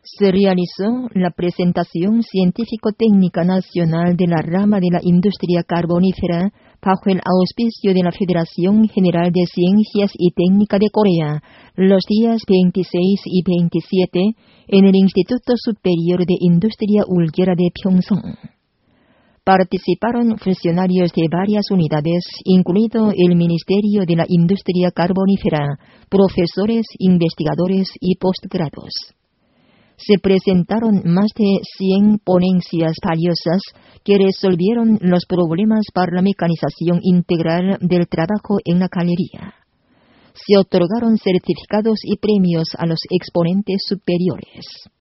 Se realizó la presentación científico-técnica nacional de la rama de la industria carbonífera bajo el auspicio de la Federación General de Ciencias y Técnica de Corea los días 26 y 27 en el Instituto Superior de Industria Ulguera de Pyeongseong. Participaron funcionarios de varias unidades, incluido el Ministerio de la Industria Carbonífera, profesores, investigadores y postgrados. Se presentaron más de 100 ponencias valiosas que resolvieron los problemas para la mecanización integral del trabajo en la galería. Se otorgaron certificados y premios a los exponentes superiores.